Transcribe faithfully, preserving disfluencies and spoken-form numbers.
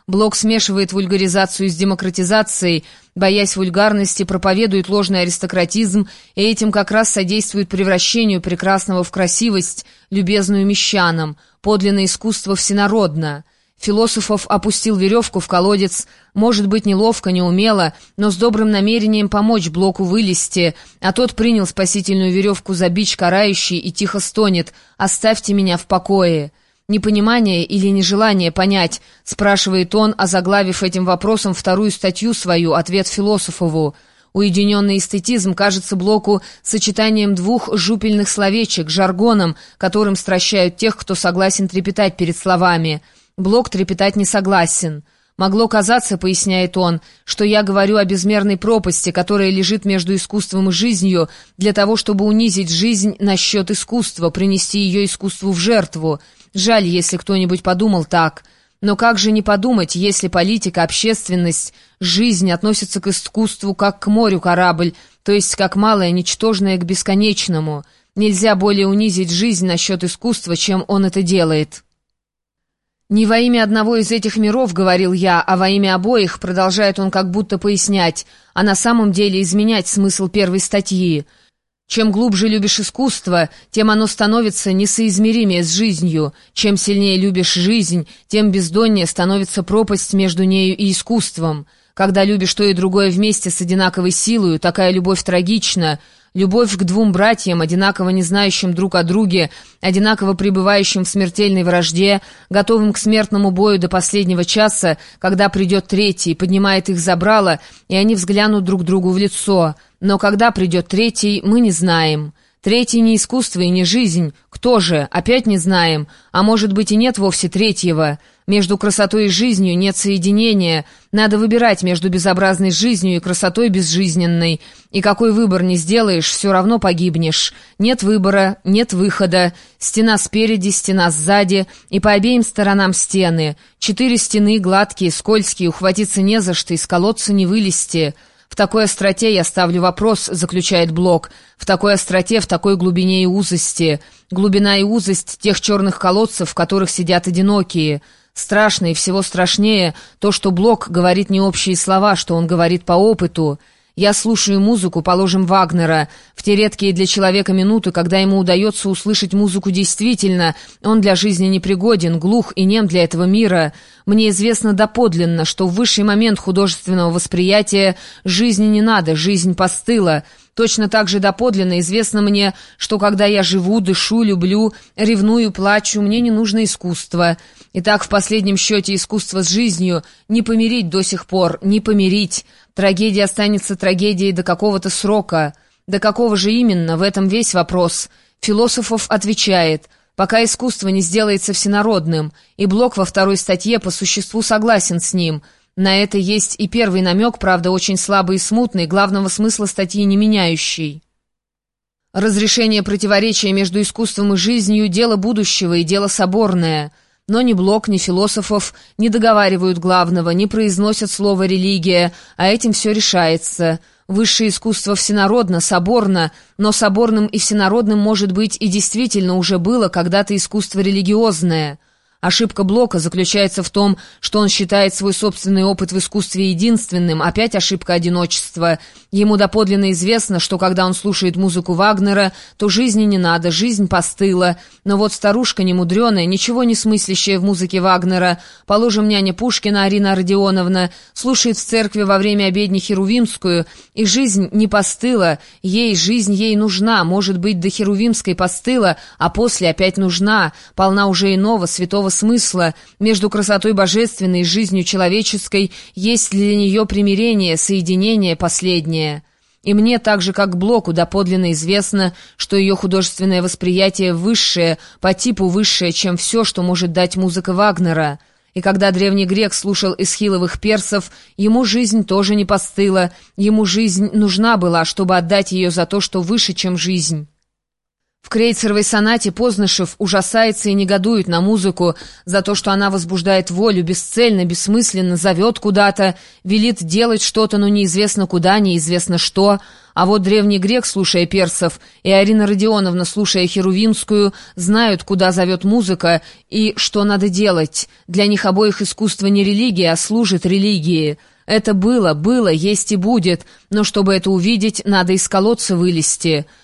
Блок смешивает вульгаризацию с демократизацией, боясь вульгарности, проповедует ложный аристократизм и этим как раз содействует превращению прекрасного в красивость, любезную мещанам, подлинное искусство всенародно. Философов опустил веревку в колодец, может быть, неловко, неумело, но с добрым намерением помочь Блоку вылезти, а тот принял спасительную веревку за бич карающий и тихо стонет: «Оставьте меня в покое». «Непонимание или нежелание понять?» — спрашивает он, озаглавив этим вопросом вторую статью свою «Ответ Философову». Уединенный эстетизм кажется Блоку сочетанием двух жупельных словечек, жаргоном, которым стращают тех, кто согласен трепетать перед словами. Блок трепетать не согласен. «Могло казаться, — поясняет он, — что я говорю о безмерной пропасти, которая лежит между искусством и жизнью, для того, чтобы унизить жизнь на счет искусства, принести ее искусству в жертву. Жаль, если кто-нибудь подумал так. Но как же не подумать, если политика, общественность, жизнь относятся к искусству как к морю корабль, то есть как малое, ничтожное к бесконечному? Нельзя более унизить жизнь на счет искусства, чем он это делает». «Не во имя одного из этих миров, — говорил я, — а во имя обоих, — продолжает он как будто пояснять, а на самом деле изменять смысл первой статьи. Чем глубже любишь искусство, тем оно становится несоизмеримее с жизнью. Чем сильнее любишь жизнь, тем бездоннее становится пропасть между нею и искусством. Когда любишь то и другое вместе с одинаковой силою, такая любовь трагична. Любовь к двум братьям, одинаково не знающим друг о друге, одинаково пребывающим в смертельной вражде, готовым к смертному бою до последнего часа, когда придет третий, поднимает их забрало, и они взглянут друг другу в лицо. Но когда придет третий, мы не знаем. Третий не искусство и не жизнь. Кто же? Опять не знаем. А может быть и нет вовсе третьего. Между красотой и жизнью нет соединения. Надо выбирать между безобразной жизнью и красотой безжизненной. И какой выбор не сделаешь, все равно погибнешь. Нет выбора, нет выхода. Стена спереди, стена сзади, и по обеим сторонам стены. Четыре стены, гладкие, скользкие, ухватиться не за что, из колодца не вылезти. «В такой остроте я ставлю вопрос», — заключает Блок, «в такой остроте, в такой глубине и узости. Глубина и узость тех черных колодцев, в которых сидят одинокие. Страшно и всего страшнее то, что Блок говорит не общие слова, что он говорит по опыту. Я слушаю музыку, положим, Вагнера. В те редкие для человека минуты, когда ему удается услышать музыку действительно, он для жизни непригоден, глух и нем для этого мира. Мне известно доподлинно, что в высший момент художественного восприятия жизни не надо, жизнь постыла. Точно так же доподлинно известно мне, что когда я живу, дышу, люблю, ревную, плачу, мне не нужно искусство. Итак, в последнем счете искусство с жизнью не помирить до сих пор, не помирить. Трагедия останется трагедией до какого-то срока. До какого же именно, в этом весь вопрос. Философов отвечает: пока искусство не сделается всенародным, и Блок во второй статье по существу согласен с ним. На это есть и первый намек, правда, очень слабый и смутный, главного смысла статьи не меняющий. Разрешение противоречия между искусством и жизнью – дело будущего и дело соборное. Но ни Блок, ни Философов не договаривают главного, не произносят слово «религия», а этим все решается. Высшее искусство всенародно, соборно, но соборным и всенародным, может быть, и действительно уже было когда-то искусство религиозное. Ошибка Блока заключается в том, что он считает свой собственный опыт в искусстве единственным, опять ошибка одиночества. Ему доподлинно известно, что когда он слушает музыку Вагнера, то жизни не надо, жизнь постыла. Но вот старушка немудреная, ничего не смыслящая в музыке Вагнера, положим, няня Пушкина Арина Родионовна, слушает в церкви во время обедни Херувимскую, и жизнь не постыла, ей, жизнь ей нужна, может быть, до Херувимской постыла, а после опять нужна, полна уже иного, святого смысла. Между красотой божественной и жизнью человеческой есть для нее примирение, соединение последнее. И мне, так же как Блоку, доподлинно известно, что ее художественное восприятие высшее, по типу высшее, чем все, что может дать музыка Вагнера. И когда древний грек слушал эсхиловых персов, ему жизнь тоже не постыла, ему жизнь нужна была, чтобы отдать ее за то, что выше, чем жизнь. В Крейцеровой сонате Познышев ужасается и негодует на музыку за то, что она возбуждает волю, бесцельно, бессмысленно, зовет куда-то, велит делать что-то, но неизвестно куда, неизвестно что. А вот древний грек, слушая персов, и Арина Родионовна, слушая Херувимскую, знают, куда зовет музыка и что надо делать. Для них обоих искусство не религия, а служит религии. Это было, было, есть и будет, но чтобы это увидеть, надо из колодца вылезти.